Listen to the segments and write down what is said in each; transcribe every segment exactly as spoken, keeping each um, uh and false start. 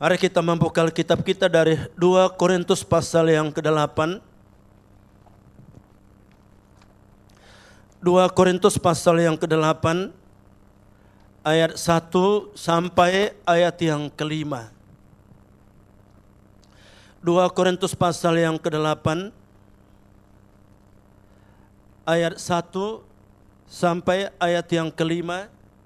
Mari kita membuka kitab kita dari dua Korintus pasal yang kedelapan. dua Korintus pasal yang kedelapan ayat satu sampai ayat yang kelima. dua Korintus pasal yang kedelapan ayat satu sampai ayat yang kelima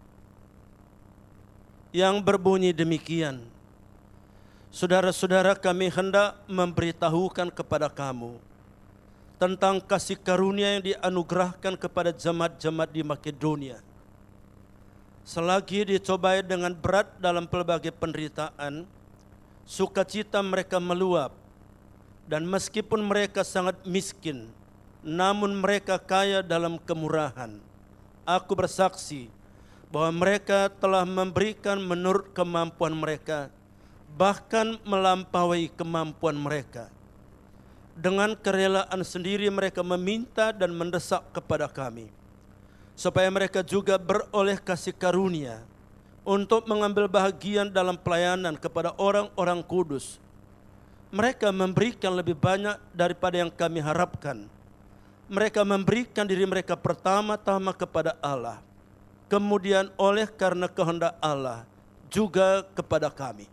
yang berbunyi demikian. Saudara-saudara, kami hendak memberitahukan kepada kamu tentang kasih karunia yang dianugerahkan kepada jemaat-jemaat di Makedonia. Selagi dicobai dengan berat dalam pelbagai penderitaan, sukacita mereka meluap, dan meskipun mereka sangat miskin, namun mereka kaya dalam kemurahan. Aku bersaksi bahwa mereka telah memberikan menurut kemampuan mereka, bahkan melampaui kemampuan mereka. Dengan kerelaan sendiri mereka meminta dan mendesak kepada kami, supaya mereka juga beroleh kasih karunia untuk mengambil bahagian dalam pelayanan kepada orang-orang kudus. Mereka memberikan lebih banyak daripada yang kami harapkan. Mereka memberikan diri mereka pertama-tama kepada Allah, kemudian oleh karena kehendak Allah juga kepada kami.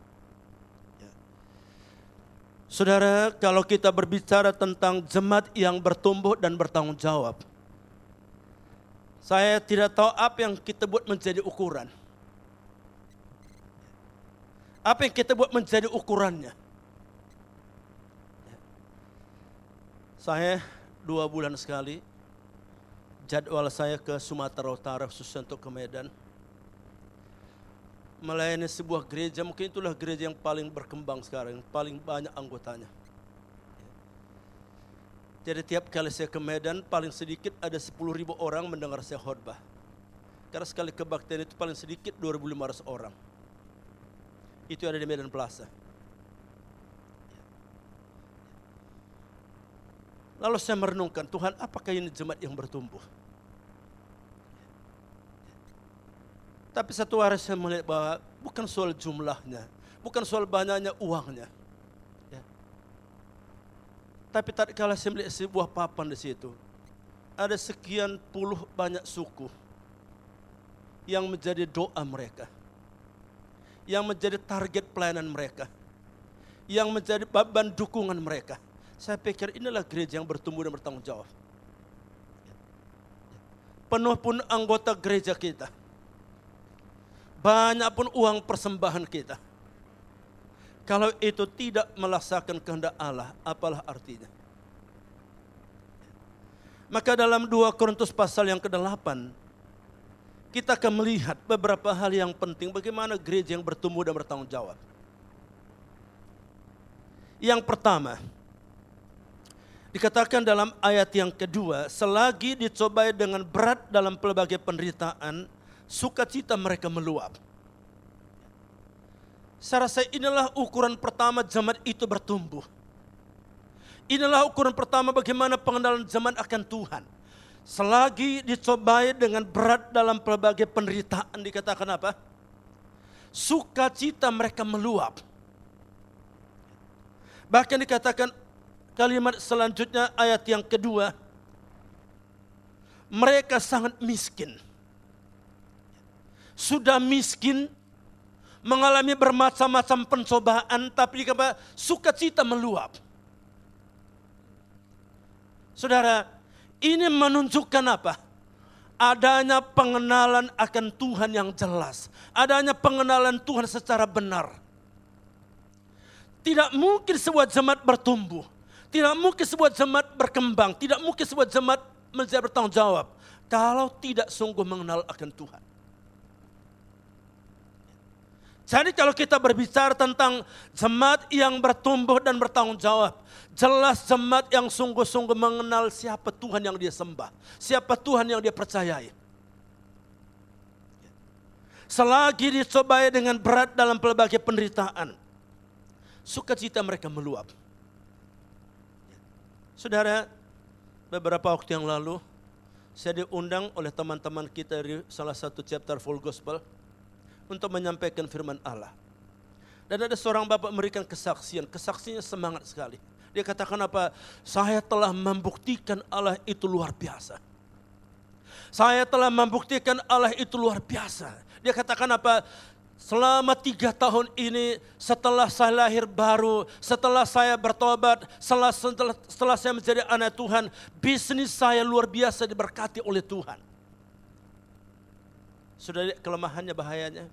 Saudara, kalau kita berbicara tentang jemaat yang bertumbuh dan bertanggung jawab, saya tidak tahu apa yang kita buat menjadi ukuran. Apa yang kita buat menjadi ukurannya. Saya dua bulan sekali, jadwal saya ke Sumatera Utara, khususnya untuk ke Medan, melayani sebuah gereja. Mungkin itulah gereja yang paling berkembang sekarang, yang paling banyak anggotanya. Jadi tiap kali saya ke Medan, paling sedikit ada sepuluh ribu orang mendengar saya khotbah. Karena sekali kebaktian itu paling sedikit dua ribu lima ratus orang. Itu ada di Medan Plaza. Lalu saya merenungkan, Tuhan, apakah ini jemaat yang bertumbuh? Tapi satu hari saya melihat bahwa bukan soal jumlahnya, bukan soal banyaknya uangnya. Ya. Tapi tatkala saya melihat sebuah papan di situ, ada sekian puluh banyak suku yang menjadi doa mereka, yang menjadi target pelayanan mereka, yang menjadi beban dukungan mereka. Saya pikir inilah gereja yang bertumbuh dan bertanggung jawab. Penuh pun anggota gereja kita, banyak pun uang persembahan kita, kalau itu tidak melaksanakan kehendak Allah, apalah artinya? Maka dalam dua Korintus pasal yang kedelapan, kita akan melihat beberapa hal yang penting bagaimana gereja yang bertumbuh dan bertanggung jawab. Yang pertama, dikatakan dalam ayat yang kedua, selagi dicobai dengan berat dalam pelbagai penderitaan, sukacita mereka meluap. Saya rasa inilah ukuran pertama jemaat itu bertumbuh. Inilah ukuran pertama bagaimana pengenalan jemaat akan Tuhan. Selagi dicobai dengan berat dalam pelbagai penderitaan, dikatakan apa? Sukacita mereka meluap. Bahkan dikatakan kalimat selanjutnya ayat yang kedua, mereka sangat miskin. Sudah miskin, mengalami bermacam-macam pencobaan, tapi dikatakan sukacita meluap. Saudara, ini menunjukkan apa? Adanya pengenalan akan Tuhan yang jelas. Adanya pengenalan Tuhan secara benar. Tidak mungkin sebuah jemaat bertumbuh. Tidak mungkin sebuah jemaat berkembang. Tidak mungkin sebuah jemaat menjadi bertanggung jawab kalau tidak sungguh mengenal akan Tuhan. Jadi kalau kita berbicara tentang jemaat yang bertumbuh dan bertanggung jawab, jelas jemaat yang sungguh-sungguh mengenal siapa Tuhan yang dia sembah, siapa Tuhan yang dia percayai. Selagi dicobai dengan berat dalam pelbagai penderitaan, sukacita mereka meluap. Saudara, beberapa waktu yang lalu, saya diundang oleh teman-teman kita dari salah satu chapter Full Gospel untuk menyampaikan firman Allah. Dan ada seorang bapak memberikan kesaksian, kesaksiannya semangat sekali. Dia katakan apa? Saya telah membuktikan Allah itu luar biasa. Saya telah membuktikan Allah itu luar biasa. Dia katakan apa? Selama tiga tahun ini, setelah saya lahir baru, setelah saya bertobat, setelah, setelah, setelah saya menjadi anak Tuhan, bisnis saya luar biasa diberkati oleh Tuhan. Sudah lihat kelemahannya, bahayanya?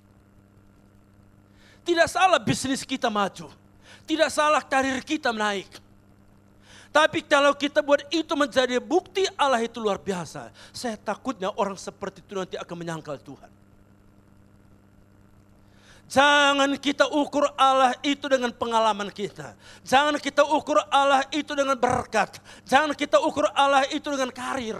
Tidak salah bisnis kita maju. Tidak salah karir kita naik. Tapi kalau kita buat itu menjadi bukti Allah itu luar biasa, saya takutnya orang seperti itu nanti akan menyangkal Tuhan. Jangan kita ukur Allah itu dengan pengalaman kita. Jangan kita ukur Allah itu dengan berkat. Jangan kita ukur Allah itu dengan karir.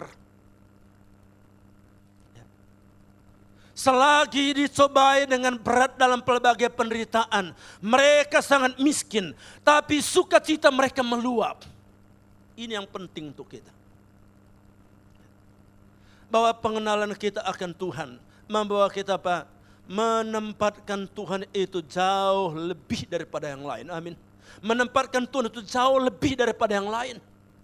Selagi dicobai dengan berat dalam pelbagai penderitaan, mereka sangat miskin, tapi sukacita mereka meluap. Ini yang penting untuk kita. Bahwa pengenalan kita akan Tuhan membawa kita apa? Menempatkan Tuhan itu jauh lebih daripada yang lain. Amin. Menempatkan Tuhan itu jauh lebih daripada yang lain.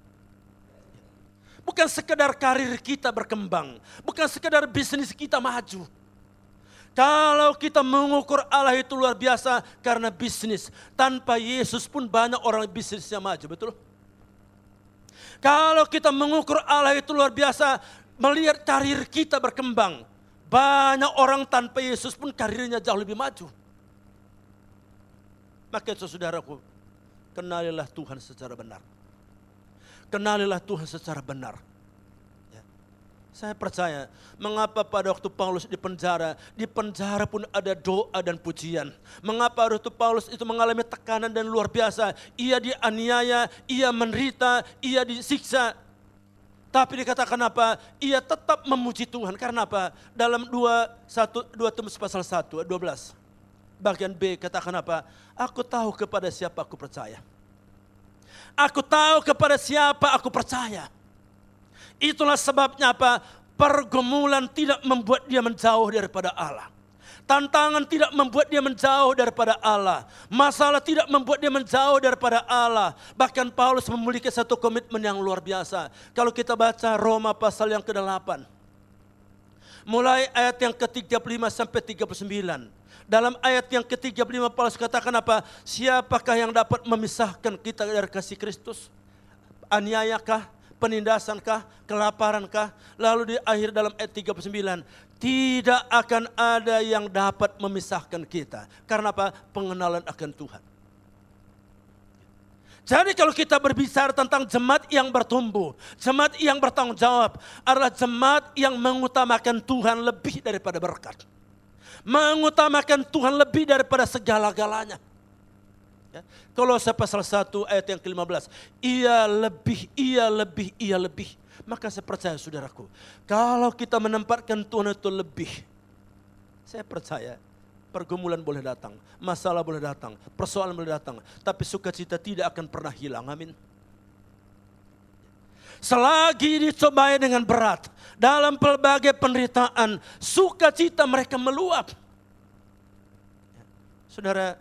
Bukan sekedar karir kita berkembang, bukan sekedar bisnis kita maju. Kalau kita mengukur Allah itu luar biasa karena bisnis, tanpa Yesus pun banyak orang bisnisnya maju, betul? Kalau kita mengukur Allah itu luar biasa, melihat karir kita berkembang, banyak orang tanpa Yesus pun karirnya jauh lebih maju. Maka saudaraku, kenalilah Tuhan secara benar. Kenalilah Tuhan secara benar. Saya percaya, mengapa pada waktu Paulus di penjara, di penjara pun ada doa dan pujian. Mengapa waktu Paulus itu mengalami tekanan dan luar biasa. Ia dianiaya, ia menderita, ia disiksa. Tapi dikatakan apa? Ia tetap memuji Tuhan. Karena apa? Dalam dua Timotius pasal satu, dua belas. Bagian B katakan apa? Aku tahu kepada siapa aku percaya. Aku tahu kepada siapa aku percaya. Itulah sebabnya apa? Pergumulan tidak membuat dia menjauh daripada Allah. Tantangan tidak membuat dia menjauh daripada Allah. Masalah tidak membuat dia menjauh daripada Allah. Bahkan Paulus memiliki satu komitmen yang luar biasa. Kalau kita baca Roma pasal yang kedelapan. Mulai ayat yang ke tiga puluh lima sampai tiga puluh sembilan. Dalam ayat yang ke tiga puluh lima Paulus katakan apa? Siapakah yang dapat memisahkan kita dari kasih Kristus? Aniayakah? Penindasankah, kelaparankah? Lalu di akhir dalam ayat tiga puluh sembilan, tidak akan ada yang dapat memisahkan kita. Karena apa? Pengenalan akan Tuhan. Jadi kalau kita berbicara tentang jemaat yang bertumbuh, jemaat yang bertanggung jawab, adalah jemaat yang mengutamakan Tuhan lebih daripada berkat. Mengutamakan Tuhan lebih daripada segala-galanya. Ya. Kolose pasal satu ayat yang ke lima belas. Ia lebih, ia lebih, ia lebih. Maka saya percaya saudaraku, kalau kita menempatkan Tuhan itu lebih, saya percaya pergumulan boleh datang, masalah boleh datang, persoalan boleh datang, tapi sukacita tidak akan pernah hilang. Amin. Selagi dicobai dengan berat, dalam pelbagai penderitaan, sukacita mereka meluap. Saudara,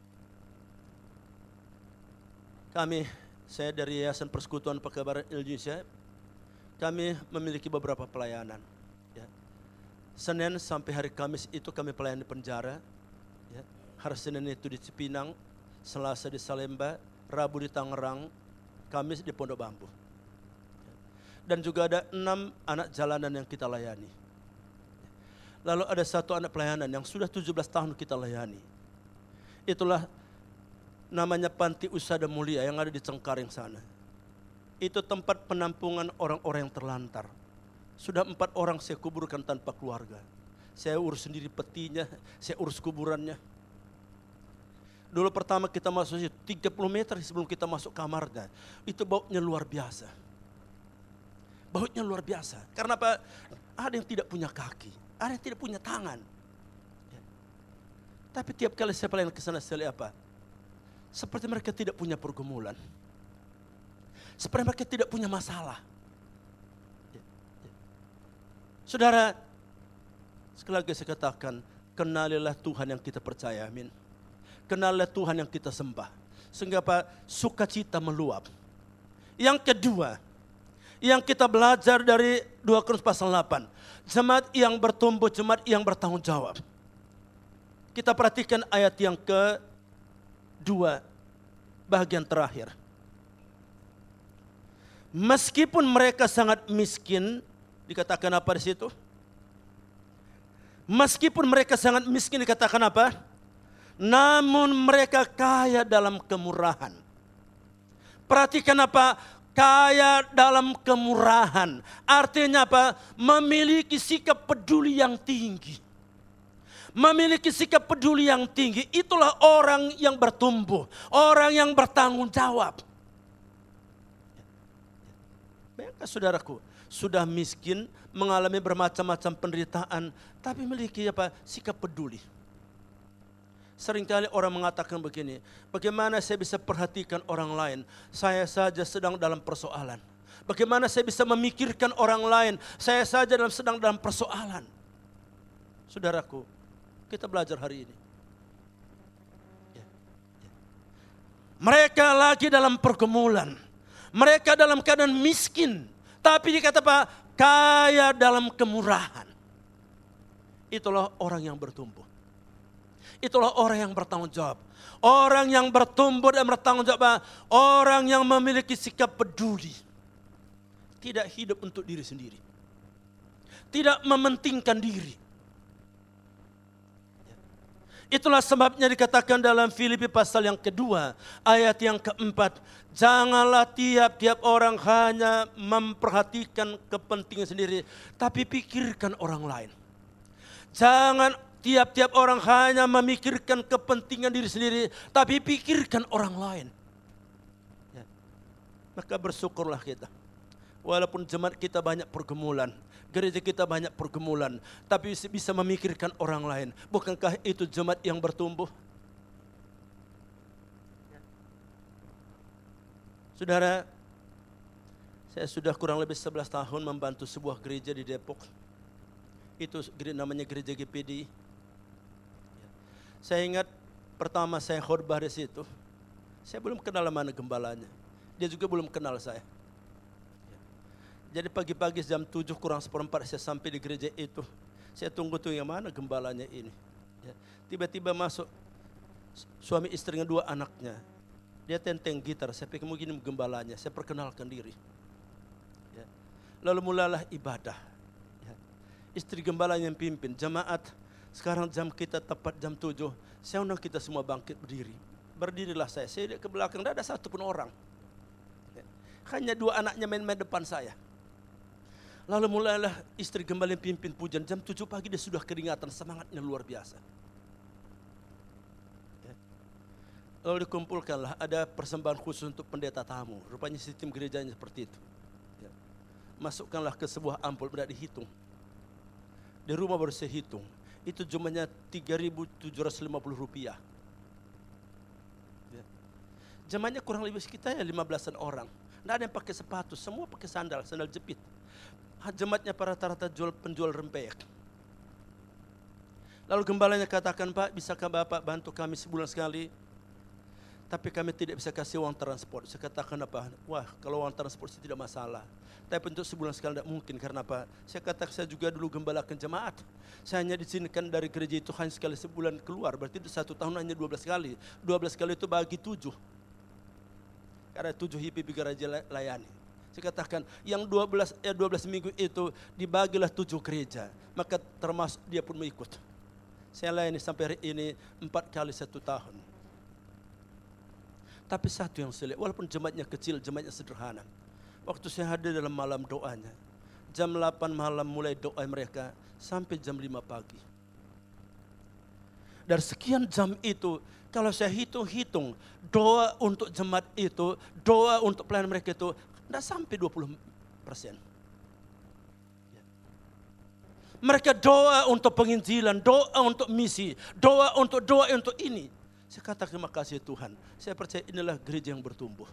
kami, saya dari Yayasan Persekutuan Pekabaran Indonesia, kami memiliki beberapa pelayanan. Ya. Senin sampai hari Kamis itu kami pelayan di penjara. Ya. Hari Senin itu di Cipinang, Selasa di Salemba, Rabu di Tangerang, Kamis di Pondok Bambu. Ya. Dan juga ada enam anak jalanan yang kita layani. Lalu ada satu anak pelayanan yang sudah tujuh belas tahun kita layani. Itulah namanya Panti Usada Mulia yang ada di Cengkareng sana. Itu tempat penampungan orang-orang yang terlantar. Sudah empat orang saya kuburkan tanpa keluarga. Saya urus sendiri petinya, saya urus kuburannya. Dulu pertama kita masuk tiga puluh meter sebelum kita masuk kamarnya. Itu baunya luar biasa. Baunya luar biasa. Karena apa? Ada yang tidak punya kaki, ada yang tidak punya tangan. Ya. Tapi tiap kali saya pelayan ke sana saya lihat apa? Seperti mereka tidak punya pergumulan. Seperti mereka tidak punya masalah. Ya, ya. Saudara, sekali lagi saya katakan, kenalilah Tuhan yang kita percaya, amin. kenallah Tuhan yang kita sembah. Sehingga apa? Sukacita meluap. Yang kedua, yang kita belajar dari dua Korintus pasal delapan. Jemaat yang bertumbuh, jemaat yang bertanggung jawab. Kita perhatikan ayat yang kedua, bagian terakhir. Meskipun mereka sangat miskin, dikatakan apa di situ? Meskipun mereka sangat miskin, dikatakan apa? Namun mereka kaya dalam kemurahan. Perhatikan apa? Kaya dalam kemurahan. Artinya apa? Memiliki sikap peduli yang tinggi. Memiliki sikap peduli yang tinggi. Itulah orang yang bertumbuh. Orang yang bertanggung jawab. Bayangkan saudaraku, sudah miskin, mengalami bermacam-macam penderitaan, tapi memiliki apa? Sikap peduli. Seringkali orang mengatakan begini, bagaimana saya bisa perhatikan orang lain? Saya saja sedang dalam persoalan. Bagaimana saya bisa memikirkan orang lain? Saya saja dalam sedang dalam persoalan. Saudaraku, kita belajar hari ini. Ya, ya. Mereka lagi dalam pergumulan. Mereka dalam keadaan miskin. Tapi dikata Pak, kaya dalam kemurahan. Itulah orang yang bertumbuh. Itulah orang yang bertanggung jawab. Orang yang bertumbuh dan bertanggung jawab. Orang yang memiliki sikap peduli. Tidak hidup untuk diri sendiri. Tidak mementingkan diri. Itulah sebabnya dikatakan dalam Filipi pasal yang kedua, ayat yang keempat. Janganlah tiap-tiap orang hanya memperhatikan kepentingan sendiri, tapi pikirkan orang lain. Jangan tiap-tiap orang hanya memikirkan kepentingan diri sendiri, tapi pikirkan orang lain. Ya. Maka bersyukurlah kita. Walaupun jemaat kita banyak pergumulan, gereja kita banyak pergumulan, tapi bisa memikirkan orang lain. Bukankah itu jemaat yang bertumbuh? Saudara, saya sudah kurang lebih sebelas tahun membantu sebuah gereja di Depok. Itu namanya gereja G P D. Saya ingat pertama saya khotbah di situ, saya belum kenal mana gembalanya. Dia juga belum kenal saya. Jadi pagi-pagi jam tujuh kurang seperempat saya sampai di gereja itu. Saya tunggu tuh yang mana gembalanya ini. Ya. Tiba-tiba masuk suami istri dengan dua anaknya. Dia tenteng gitar, saya pikir mungkin gembalanya. Saya perkenalkan diri. Ya. Lalu mulalah ibadah. Ya. Istri gembala yang pimpin, jemaat. Sekarang jam kita tepat jam tujuh. Saya undang kita semua bangkit berdiri. Berdirilah saya, saya lihat ke belakang, tidak ada satu pun orang. Ya. Hanya dua anaknya main-main depan saya. Lalu mulailah istri gembala yang pimpin pujian. Jam tujuh pagi dia sudah keringatan, semangatnya luar biasa. Ya. Lalu dikumpulkanlah, ada persembahan khusus untuk pendeta tamu. Rupanya sistem gerejanya seperti itu. Ya. Masukkanlah ke sebuah ampul, tidak dihitung. Di rumah baru saya hitung. Itu jumlahnya tiga ribu tujuh ratus lima puluh rupiah. Ya. Jemaahnya kurang lebih sekitar ya lima belasan orang. Tidak ada yang pakai sepatu, semua pakai sandal, sandal jepit. Jemaatnya para rata-rata jual penjual rempeyek. Lalu gembalanya katakan, Pak, bisakah Bapak bantu kami sebulan sekali? Tapi kami tidak bisa kasih uang transport. Saya katakan apa? Wah, kalau uang transport sih tidak masalah. Tapi untuk sebulan sekali tidak mungkin. Karena apa? Saya katakan saya juga dulu gembalakan jemaat. Saya hanya diizinkan dari gereja itu hanya sekali sebulan keluar. Berarti itu satu tahun hanya dua belas kali. dua belas kali itu bagi tujuh. Karena tujuh H P P gereja layani. Saya katakan yang dua belas, eh, dua belas minggu itu dibagilah tujuh gereja. Maka termasuk dia pun mengikut. Saya layani sampai hari ini empat kali satu tahun. Tapi satu yang saya lihat, walaupun jemaatnya kecil, jemaatnya sederhana. Waktu saya hadir dalam malam doanya, jam delapan malam mulai doa mereka sampai jam lima pagi. Dari sekian jam itu, kalau saya hitung-hitung, doa untuk jemaat itu, doa untuk pelayan mereka itu, tidak sampai dua puluh persen. Mereka doa untuk penginjilan, doa untuk misi, doa untuk doa untuk ini. Saya katakan terima kasih Tuhan. Saya percaya inilah gereja yang bertumbuh.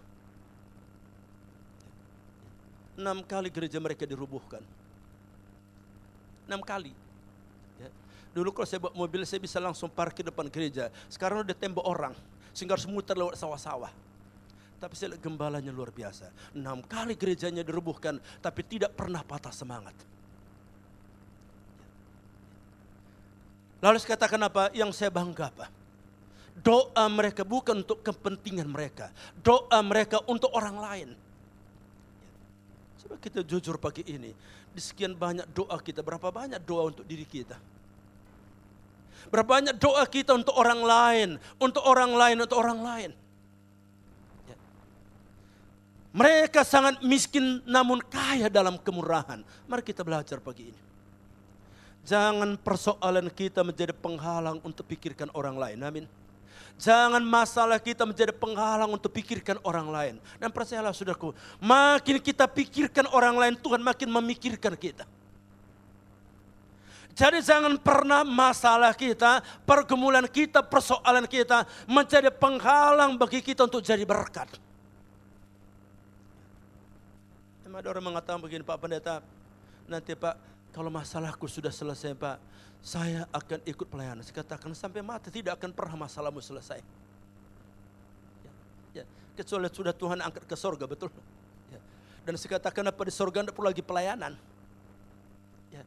Enam kali gereja mereka dirubuhkan. Enam kali. Ya. Dulu kalau saya bawa mobil, saya bisa langsung parkir depan gereja. Sekarang udah tembok orang, sehingga harus muter lewat sawah-sawah. Tapi saya lihat gembalanya luar biasa. Enam kali gerejanya dirubuhkan, tapi tidak pernah patah semangat. Lalu saya katakan apa? Yang saya bangga apa? Doa mereka bukan untuk kepentingan mereka. Doa mereka untuk orang lain. Coba kita jujur pagi ini. Di sekian banyak doa kita, berapa banyak doa untuk diri kita? Berapa banyak doa kita untuk orang lain, untuk orang lain, untuk orang lain. Ya. Mereka sangat miskin namun kaya dalam kemurahan. Mari kita belajar pagi ini. Jangan persoalan kita menjadi penghalang untuk pikirkan orang lain. Amin. Jangan masalah kita menjadi penghalang untuk pikirkan orang lain. Dan percayalah saudaraku, makin kita pikirkan orang lain, Tuhan makin memikirkan kita. Jadi jangan pernah masalah kita, pergumulan kita, persoalan kita menjadi penghalang bagi kita untuk jadi berkat. Ada orang mengatakan begini, Pak Pendeta, nanti Pak, kalau masalahku sudah selesai Pak, saya akan ikut pelayanan. Saya katakan sampai mati tidak akan pernah masalahmu selesai. Ya, ya. Kecuali sudah Tuhan angkat ke sorga, betul. Ya. Dan saya katakan apa di sorga tidak perlu lagi pelayanan. Ya. Ya.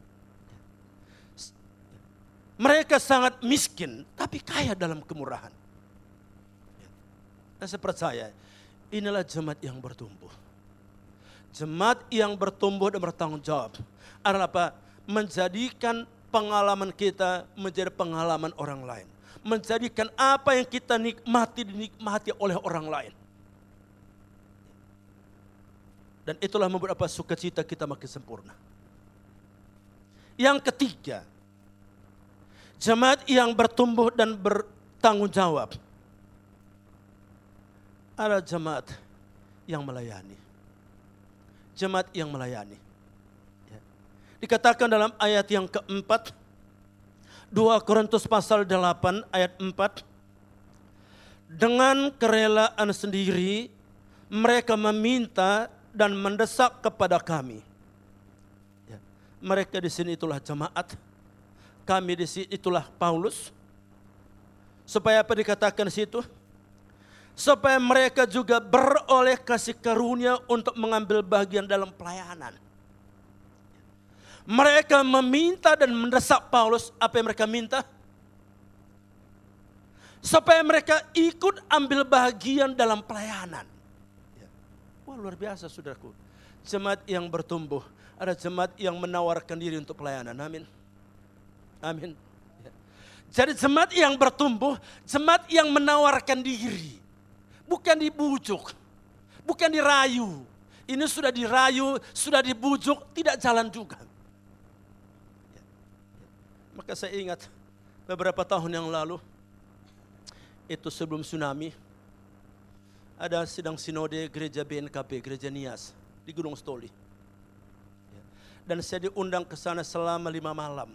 Mereka sangat miskin, tapi kaya dalam kemurahan. Ya. Dan saya percaya, inilah jemaat yang bertumbuh. Jemaat yang bertumbuh dan bertanggung jawab adalah apa? Menjadikan pengalaman kita menjadi pengalaman orang lain. Menjadikan apa yang kita nikmati dinikmati oleh orang lain. Dan itulah membuat apa? Sukacita kita makin sempurna. Yang ketiga, jemaat yang bertumbuh dan bertanggung jawab adalah jemaat yang melayani. Jemaat yang melayani. Ya. Dikatakan dalam ayat yang keempat, dua Korintus pasal delapan ayat empat, dengan kerelaan sendiri mereka meminta dan mendesak kepada kami. Ya. Mereka di sini itulah jemaat, kami di sini itulah Paulus. Supaya apa dikatakan di situ? Supaya mereka juga beroleh kasih karunia untuk mengambil bagian dalam pelayanan. Mereka meminta dan mendesak Paulus, apa yang mereka minta? Supaya mereka ikut ambil bagian dalam pelayanan. Wah, luar biasa saudaraku. Jemaat yang bertumbuh, ada jemaat yang menawarkan diri untuk pelayanan. Amin. Amin. Jadi jemaat yang bertumbuh, jemaat yang menawarkan diri. Bukan dibujuk, bukan dirayu. Ini sudah dirayu, sudah dibujuk, tidak jalan juga. Maka saya ingat beberapa tahun yang lalu, itu sebelum tsunami, ada sidang sinode gereja B N K P, gereja Nias di Gunung Stoli. Dan saya diundang ke sana selama lima malam.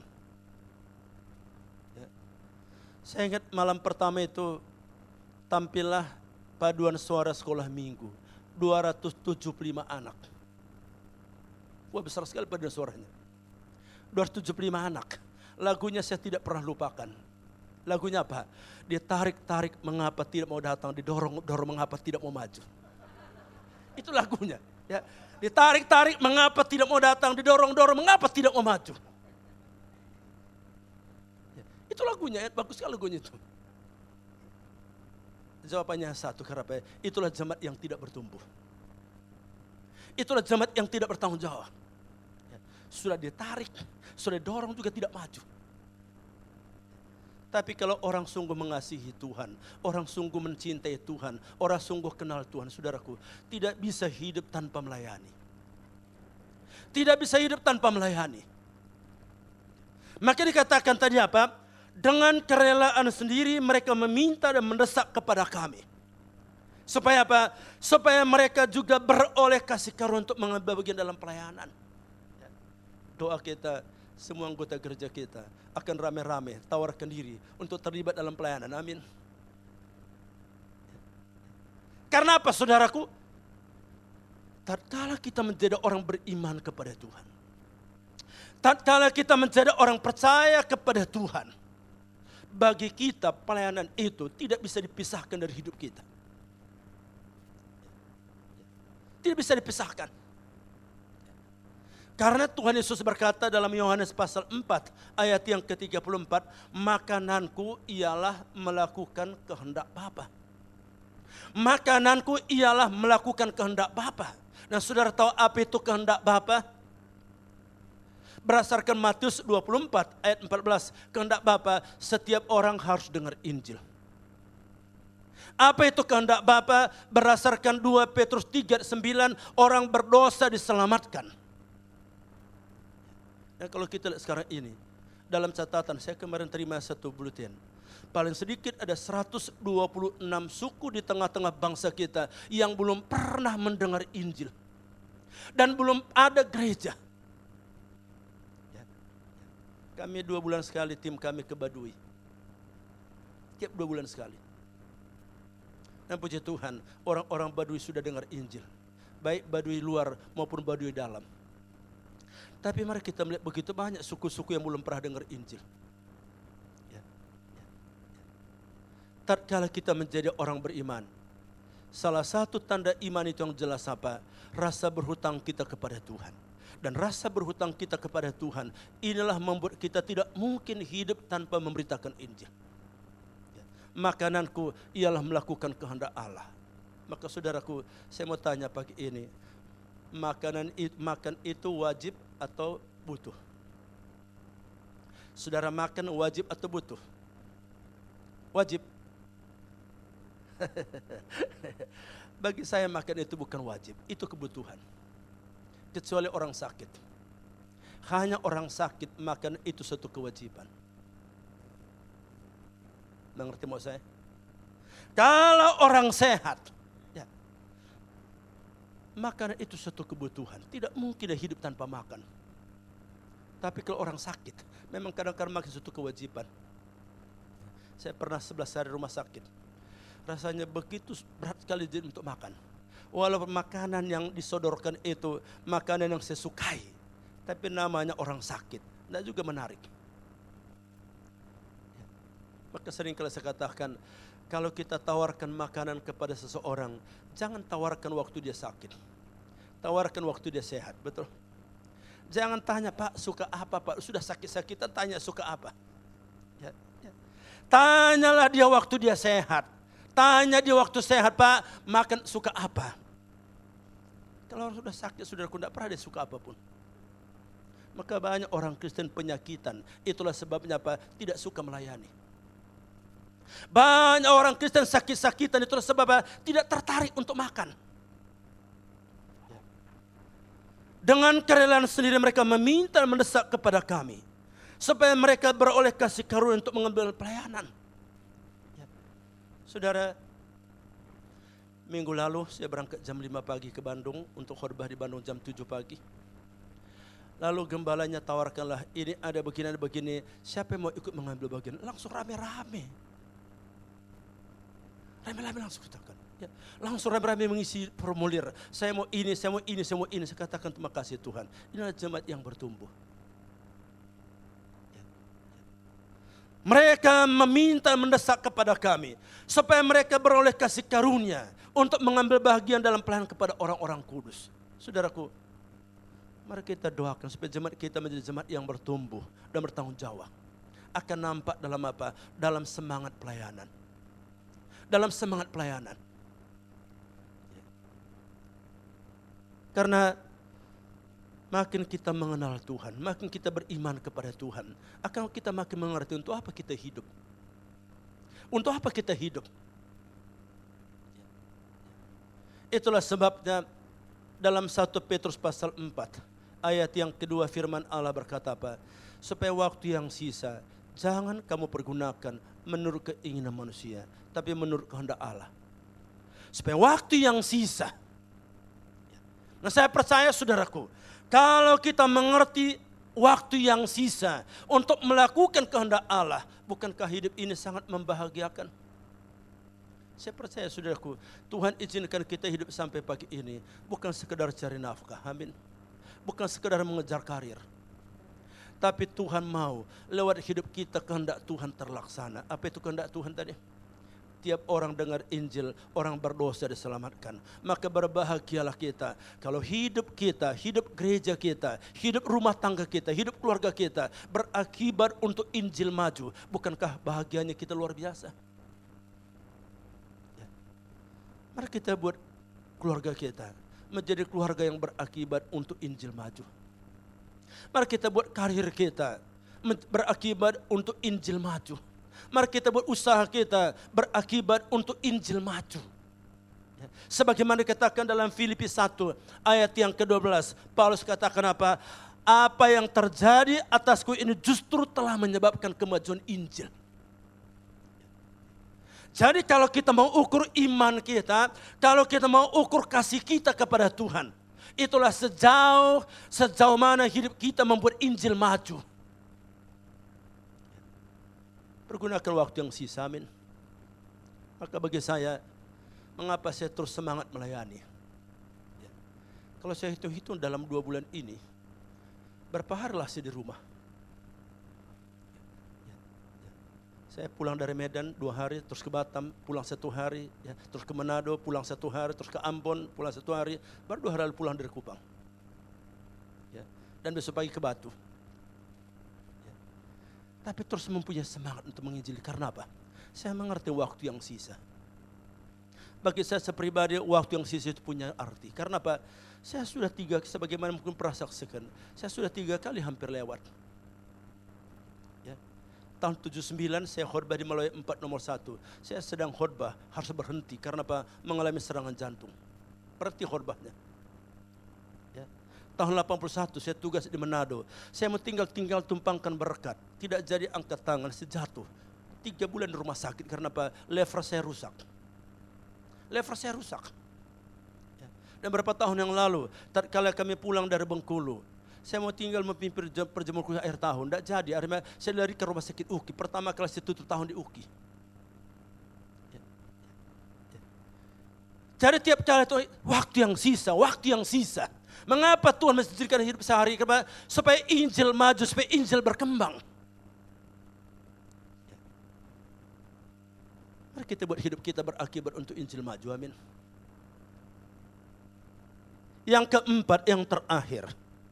Saya ingat malam pertama itu tampillah paduan suara sekolah minggu, dua ratus tujuh puluh lima anak. Wah, besar sekali paduan suaranya. dua ratus tujuh puluh lima anak. Lagunya saya tidak pernah lupakan. Lagunya apa? Ditarik-tarik mengapa tidak mau datang, didorong-dorong mengapa tidak mau maju. Itu lagunya. Ya. Ditarik-tarik mengapa tidak mau datang, didorong-dorong mengapa tidak mau maju. Ya. Itu lagunya, ya. Bagus sekali lagunya itu. Jawabannya satu, karena itulah jemaat yang tidak bertumbuh. Itulah jemaat yang tidak bertanggung jawab. Sudah ditarik, sudah dorong juga tidak maju. Tapi kalau orang sungguh mengasihi Tuhan, orang sungguh mencintai Tuhan, orang sungguh kenal Tuhan, saudaraku, tidak bisa hidup tanpa melayani. Tidak bisa hidup tanpa melayani. Maka dikatakan tadi apa? Dengan kerelaan sendiri mereka meminta dan mendesak kepada kami. Supaya apa? Supaya mereka juga beroleh kasih karunia untuk mengambil bagian dalam pelayanan. Doa kita, semua anggota gereja kita akan rame-rame tawarkan diri untuk terlibat dalam pelayanan. Amin. Karena apa saudaraku? Tatkala kita menjadi orang beriman kepada Tuhan, Tatkala kita menjadi orang percaya kepada Tuhan, bagi kita pelayanan itu tidak bisa dipisahkan dari hidup kita. Tidak bisa dipisahkan. Karena Tuhan Yesus berkata dalam Yohanes pasal empat ayat yang ke tiga puluh empat, makananku ialah melakukan kehendak Bapa. Makananku ialah melakukan kehendak Bapa. Nah, saudara tahu apa itu kehendak Bapa? Berdasarkan Matius dua puluh empat ayat empat belas, kehendak Bapa setiap orang harus dengar Injil. Apa itu kehendak Bapa? Berdasarkan dua Petrus tiga sembilan, orang berdosa diselamatkan. Nah, kalau kita lihat sekarang ini, dalam catatan saya kemarin terima satu buletin. Paling sedikit ada seratus dua puluh enam suku di tengah-tengah bangsa kita yang belum pernah mendengar Injil. Dan belum ada gereja. Kami dua bulan sekali tim kami ke Baduy. Tiap dua bulan sekali. Dan puji Tuhan, orang-orang Baduy sudah dengar Injil. Baik Baduy luar maupun Baduy dalam. Tapi mari kita melihat begitu banyak suku-suku yang belum pernah dengar Injil. Ya, ya, ya. Tatkala kita menjadi orang beriman, salah satu tanda iman itu yang jelas apa? Rasa berhutang kita kepada Tuhan. Dan rasa berhutang kita kepada Tuhan, inilah membuat kita tidak mungkin hidup tanpa memberitakan Injil. Ya. Makananku ialah melakukan kehendak Allah. Maka saudaraku, saya mau tanya pagi ini, makanan makan itu wajib atau butuh? Saudara makan wajib atau butuh? Wajib. Bagi saya makan itu bukan wajib, itu kebutuhan. Kecuali orang sakit. Hanya orang sakit makan itu satu kewajiban. Mengerti mau saya? Kalau orang sehat, ya, makanan itu satu kebutuhan. Tidak mungkin dia hidup tanpa makan. Tapi kalau orang sakit, memang kadang-kadang makan satu kewajiban. Saya pernah sebelas hari rumah sakit. Rasanya begitu berat sekali untuk makan. Walaupun makanan yang disodorkan itu makanan yang saya sukai, tapi namanya orang sakit, tidak juga menarik. Maka sering kali saya katakan, kalau kita tawarkan makanan kepada seseorang, jangan tawarkan waktu dia sakit. Tawarkan waktu dia sehat, betul? Jangan tanya, Pak suka apa Pak? Sudah sakit-sakitan tanya suka apa? Ya, ya. Tanyalah dia waktu dia sehat. Tanya dia waktu sehat, Pak makan suka apa? Kalau orang sudah sakit, saudaraku tidak pernah dia suka apapun. Maka banyak orang Kristen penyakitan. Itulah sebabnya apa? Tidak suka melayani. Banyak orang Kristen sakit-sakitan, itulah sebabnya tidak tertarik untuk makan. Dengan kerelaan sendiri mereka meminta mendesak kepada kami supaya mereka beroleh kasih karunia untuk mengambil pelayanan. Ya. Saudara, minggu lalu saya berangkat jam lima pagi ke Bandung untuk khotbah di Bandung jam tujuh pagi. Lalu gembalanya tawarkanlah, ini ada begini, ada begini, siapa yang mau ikut mengambil bagian? Langsung rame-rame. Rame-rame langsung katakan. Ya, langsung rame-rame mengisi formulir. Saya mau ini, saya mau ini, saya mau ini. Saya katakan terima kasih Tuhan. Inilah jemaat yang bertumbuh. Ya, ya. Mereka meminta mendesak kepada kami supaya mereka beroleh kasih karunia untuk mengambil bagian dalam pelayanan kepada orang-orang kudus. Saudaraku, mari kita doakan supaya jemaat kita menjadi jemaat yang bertumbuh dan bertanggung jawab. Akan nampak dalam apa? Dalam semangat pelayanan. Dalam semangat pelayanan. Karena makin kita mengenal Tuhan, makin kita beriman kepada Tuhan, akan kita makin mengerti untuk apa kita hidup. Untuk apa kita hidup. Itulah sebabnya dalam satu Petrus pasal empat, ayat yang kedua firman Allah berkata apa? Supaya waktu yang sisa, jangan kamu pergunakan menurut keinginan manusia, tapi menurut kehendak Allah. Supaya waktu yang sisa. Nah, saya percaya saudaraku, kalau kita mengerti waktu yang sisa untuk melakukan kehendak Allah, bukankah hidup ini sangat membahagiakan? Saya percaya saudaraku, Tuhan izinkan kita hidup sampai pagi ini bukan sekedar cari nafkah, amin. Bukan sekedar mengejar karir. Tapi Tuhan mau lewat hidup kita kehendak Tuhan terlaksana. Apa itu kehendak Tuhan tadi? Tiap orang dengar Injil, orang berdosa diselamatkan. Maka berbahagialah kita kalau hidup kita, hidup gereja kita, hidup rumah tangga kita, hidup keluarga kita berakibat untuk Injil maju. Bukankah bahagianya kita luar biasa? Ya. Mari kita buat keluarga kita menjadi keluarga yang berakibat untuk Injil maju. Mari kita buat karir kita berakibat untuk Injil maju. Mari kita buat usaha kita berakibat untuk Injil maju. Sebagaimana dikatakan dalam Filipi satu ayat yang kedua belas. Paulus katakan apa? Apa yang terjadi atasku ini justru telah menyebabkan kemajuan Injil. Jadi kalau kita mau ukur iman kita, kalau kita mau ukur kasih kita kepada Tuhan, itulah sejauh sejauh mana hidup kita membuat Injil maju. Pergunakan waktu yang sisa, amin. Maka bagi saya, mengapa saya terus semangat melayani? Ya. Kalau saya hitung-hitung dalam dua bulan ini, berapa harilah saya di rumah? Ya. Ya. Saya pulang dari Medan dua hari, terus ke Batam, pulang satu hari, ya. Terus ke Manado, pulang satu hari, terus ke Ambon, pulang satu hari, baru dua hari lalu pulang dari Kupang. Ya. Dan besok pagi ke Batu. Tapi terus mempunyai semangat untuk menginjili. Karena apa? Saya mengerti waktu yang sisa. Bagi saya sepribadi, waktu yang sisa itu punya arti. Karena apa? Saya sudah tiga, sebagaimana mungkin pernah saksikan, saya sudah tiga kali hampir lewat. Ya. Tahun tujuh puluh sembilan saya khotbah di Melawi empat nomor satu. Saya sedang khotbah, harus berhenti. Karena apa? Mengalami serangan jantung. Berhenti khotbahnya. Tahun delapan puluh satu saya tugas di Manado. Saya mau tinggal-tinggal tumpangkan berkat. Tidak jadi angkat tangan, saya jatuh. Tiga bulan di rumah sakit karena apa? Lever saya rusak. Lever saya rusak. Ya. Dan beberapa tahun yang lalu, tatkala kami pulang dari Bengkulu, saya mau tinggal memimpin perjamuan khusus akhir tahun. Tidak jadi, akhirnya saya lari ke rumah sakit U K I. Pertama kali saya tutup tahun di U K I. Ya. Ya. Jadi tiap kali itu waktu yang sisa, waktu yang sisa. Mengapa Tuhan menjadikan hidup sehari? Supaya Injil maju, supaya Injil berkembang. Mari kita buat hidup kita berakibat untuk Injil maju, amin. Yang keempat, yang terakhir.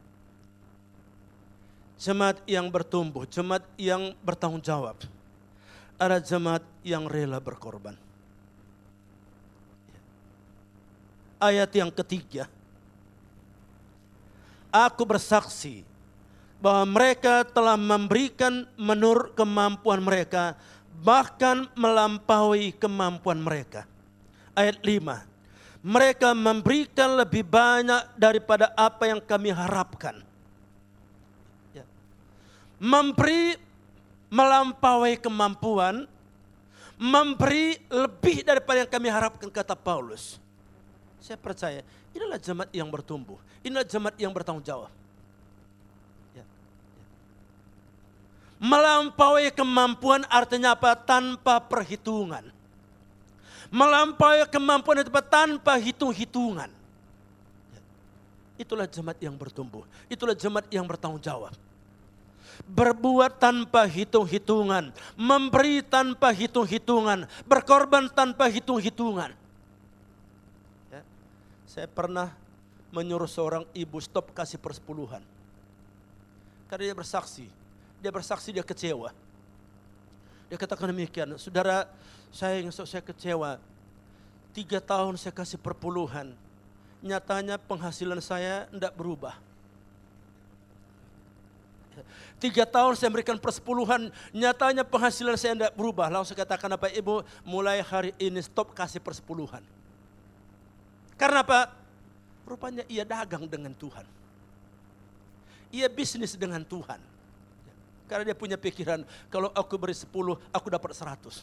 Jemaat yang bertumbuh, jemaat yang bertanggung jawab. Ada jemaat yang rela berkorban. Ayat yang ketiga. Aku bersaksi bahwa mereka telah memberikan menurut kemampuan mereka, bahkan melampaui kemampuan mereka. Ayat lima. Mereka memberikan lebih banyak daripada apa yang kami harapkan. Ya. Memberi melampaui kemampuan, memberi lebih daripada yang kami harapkan, kata Paulus. Saya percaya inilah jemaat yang bertumbuh, inilah jemaat yang bertanggung jawab. Ya. Ya. Melampaui kemampuan artinya apa? Tanpa perhitungan. Melampaui kemampuan itu apa? Tanpa hitung-hitungan. Ya. Itulah jemaat yang bertumbuh, itulah jemaat yang bertanggung jawab. Berbuat tanpa hitung-hitungan, memberi tanpa hitung-hitungan, berkorban tanpa hitung-hitungan. Saya pernah menyuruh seorang ibu stop kasih persepuluhan. Karena dia bersaksi. Dia bersaksi dia kecewa. Dia katakan demikian, saudara saya yang saya kecewa. Tiga tahun saya kasih perpuluhan. Nyatanya penghasilan saya tidak berubah. Tiga tahun saya memberikan persepuluhan. Nyatanya penghasilan saya tidak berubah. Langsung saya katakan apa ibu, mulai hari ini stop kasih persepuluhan. Karena apa? Rupanya ia dagang dengan Tuhan. Ia bisnis dengan Tuhan. Karena dia punya pikiran, kalau aku beri sepuluh, aku dapat seratus.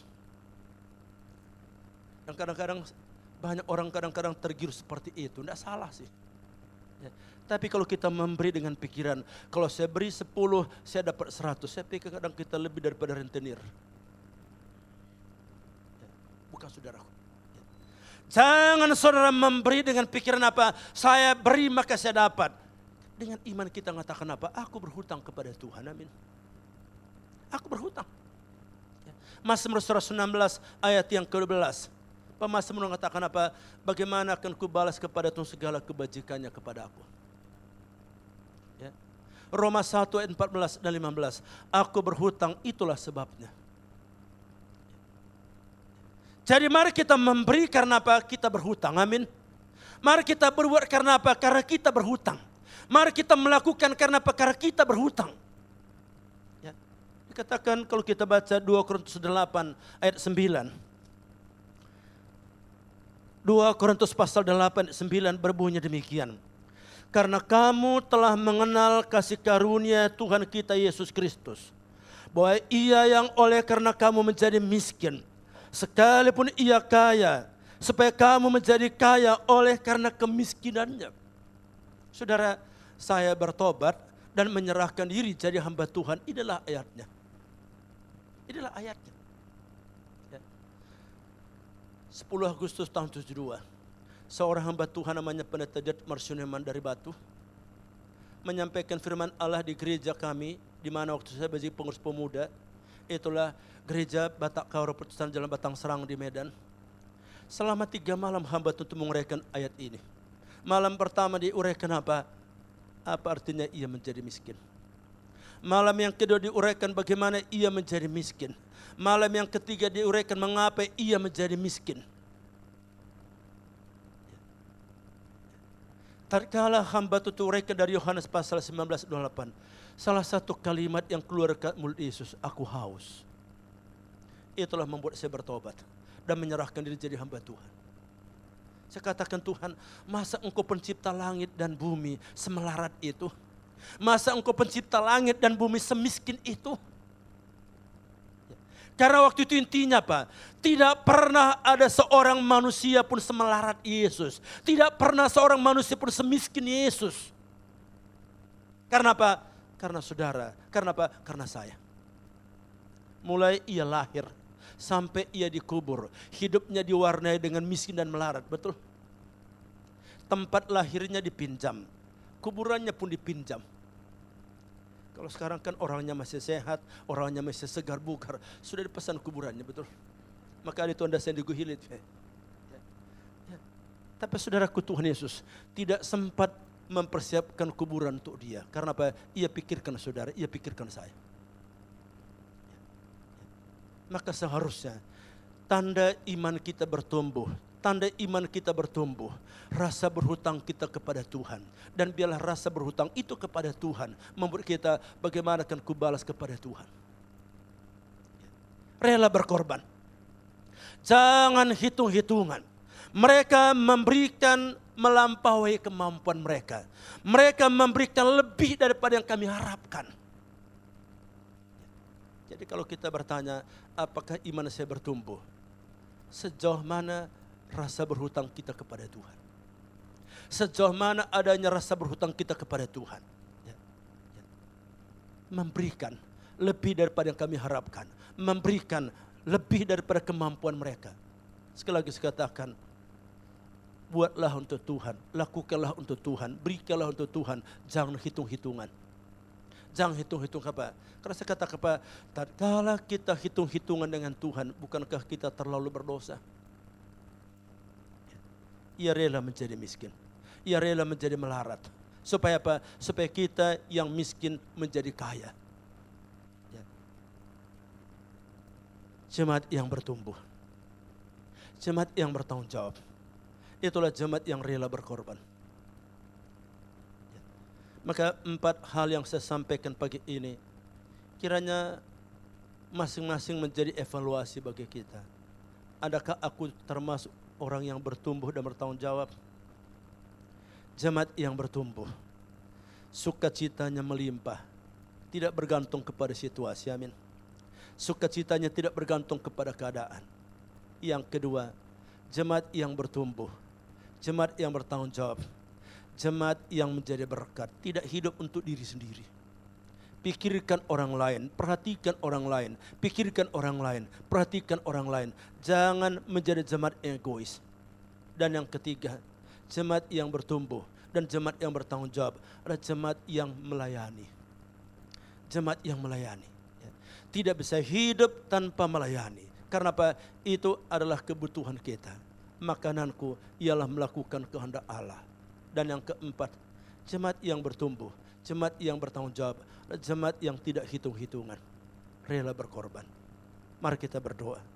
Dan kadang-kadang, banyak orang kadang-kadang tergiur seperti itu. Tidak salah sih. Ya. Tapi kalau kita memberi dengan pikiran, kalau saya beri sepuluh, saya dapat seratus. Saya pikir kadang kita lebih daripada rentenir. Ya. Bukan saudaraku. Jangan saudara memberi dengan pikiran apa? Saya beri maka saya dapat. Dengan iman kita mengatakan apa? Aku berhutang kepada Tuhan, amin. Aku berhutang. Mazmur seratus enam belas ayat yang ke dua belas. Pemazmur mengatakan apa? Bagaimana akan kubalas kepada Tuhan segala kebajikannya kepada aku. Ya. Roma satu ayat empat belas dan lima belas. Aku berhutang, itulah sebabnya. Jadi mari kita memberi karena apa? Kita berhutang, amin. Mari kita berbuat karena apa? Karena kita berhutang. Mari kita melakukan karena apa? Karena kita berhutang. Ya. Dikatakan kalau kita baca dua Korintus delapan ayat sembilan. dua Korintus pasal delapan ayat sembilan berbunyi demikian. Karena kamu telah mengenal kasih karunia Tuhan kita Yesus Kristus, bahwa Ia yang oleh karena kamu menjadi miskin, sekalipun Ia kaya, supaya kamu menjadi kaya oleh karena kemiskinannya. Saudara, saya bertobat dan menyerahkan diri jadi hamba Tuhan. Inilah ayatnya. Inilah ayatnya. Ya. sepuluh Agustus tahun tujuh puluh dua. Seorang hamba Tuhan namanya Pendeta Ded Marsuneman dari Batu menyampaikan firman Allah di gereja kami, di mana waktu saya menjadi pengurus pemuda. Itulah gereja Batak Kauro Protestan Jalan Batang Serang di Medan. Selama tiga malam hamba Tuhan menguraikan ayat ini. Malam pertama diuraikan apa? Apa artinya ia menjadi miskin. Malam yang kedua diuraikan bagaimana ia menjadi miskin. Malam yang ketiga diuraikan mengapa ia menjadi miskin. Tatkala hamba Tuhan uraikan dari Yohanes pasal sembilan belas dua puluh delapan. Salah satu kalimat yang keluar dari mulut Yesus, aku haus. Itulah membuat saya bertobat dan menyerahkan diri jadi hamba Tuhan. Saya katakan, Tuhan, masa Engkau pencipta langit dan bumi semelarat itu? Masa Engkau pencipta langit dan bumi semiskin itu? Karena waktu itu intinya apa? Tidak pernah ada seorang manusia pun semelarat Yesus. Tidak pernah seorang manusia pun semiskin Yesus. Karena apa? Karena saudara. Karena apa? Karena saya. Mulai ia lahir sampai ia dikubur, hidupnya diwarnai dengan miskin dan melarat, betul? Tempat lahirnya dipinjam, kuburannya pun dipinjam. Kalau sekarang kan orangnya masih sehat, orangnya masih segar bugar, sudah dipesan kuburannya, betul? Maka itu Anda saya diguhilit. Ya. Ya. Tapi saudaraku, Tuhan Yesus tidak sempat mempersiapkan kuburan untuk dia. Karena apa? Ia pikirkan saudara, ia pikirkan saya. Maka seharusnya tanda iman kita bertumbuh, tanda iman kita bertumbuh, rasa berhutang kita kepada Tuhan. Dan biarlah rasa berhutang itu kepada Tuhan membuat kita bagaimana akan kubalas kepada Tuhan. Rela berkorban. Jangan hitung-hitungan. Mereka memberikan melampaui kemampuan mereka. Mereka memberikan lebih daripada yang kami harapkan. Jadi kalau kita bertanya, apakah iman saya bertumbuh? Sejauh mana rasa berhutang kita kepada Tuhan? Sejauh mana adanya rasa berhutang kita kepada Tuhan? Ya, ya. Memberikan lebih daripada yang kami harapkan. Memberikan lebih daripada kemampuan mereka. Sekali lagi saya katakan, buatlah untuk Tuhan, lakukanlah untuk Tuhan, berikanlah untuk Tuhan, jangan hitung-hitungan. Jangan hitung-hitung apa. Karena saya katakan apa, tatkala kita hitung-hitungan dengan Tuhan, bukankah kita terlalu berdosa? Ia rela menjadi miskin. Ia rela menjadi melarat. Supaya apa? Supaya kita yang miskin menjadi kaya. Ya. Jemaat yang bertumbuh. Jemaat yang bertanggung jawab. Itulah jemaat yang rela berkorban. Maka empat hal yang saya sampaikan pagi ini, kiranya masing-masing menjadi evaluasi bagi kita. Adakah aku termasuk orang yang bertumbuh dan bertanggung jawab? Jemaat yang bertumbuh, sukacitanya melimpah, tidak bergantung kepada situasi, amin. Sukacitanya tidak bergantung kepada keadaan. Yang kedua, jemaat yang bertumbuh, jemaat yang bertanggung jawab. Jemaat yang menjadi berkat, tidak hidup untuk diri sendiri. Pikirkan orang lain, perhatikan orang lain, pikirkan orang lain, perhatikan orang lain. Jangan menjadi jemaat egois. Dan yang ketiga, jemaat yang bertumbuh dan jemaat yang bertanggung jawab adalah jemaat yang melayani. Jemaat yang melayani. Tidak bisa hidup tanpa melayani. Karena apa? Itu adalah kebutuhan kita. Makananku ialah melakukan kehendak Allah. Dan yang keempat, jemaat yang bertumbuh, jemaat yang bertanggung jawab, jemaat yang tidak hitung-hitungan, rela berkorban. Mari kita berdoa.